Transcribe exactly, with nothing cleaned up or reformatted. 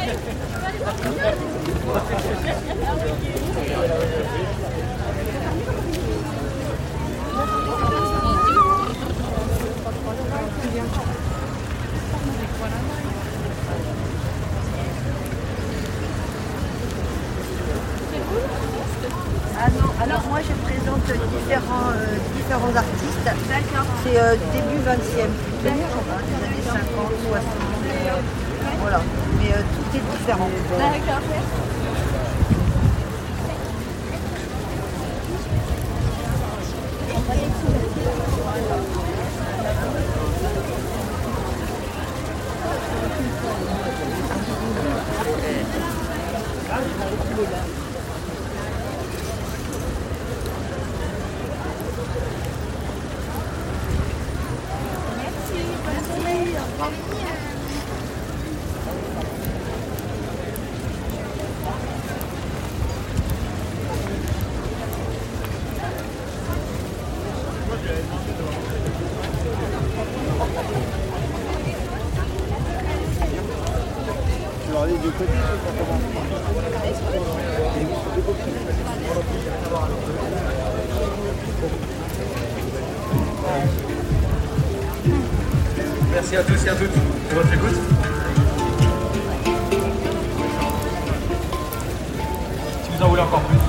Ah non, alors moi je présente différents, euh, différents artistes. D'accord. C'est euh, début vingtième, plutôt, les années cinquante, soixante, euh, voilà. Mais euh, tout est différent. D'accord. Tu vas aller du côté, Merci à tous et à toutes pour votre écoute. Si vous en voulez encore plus,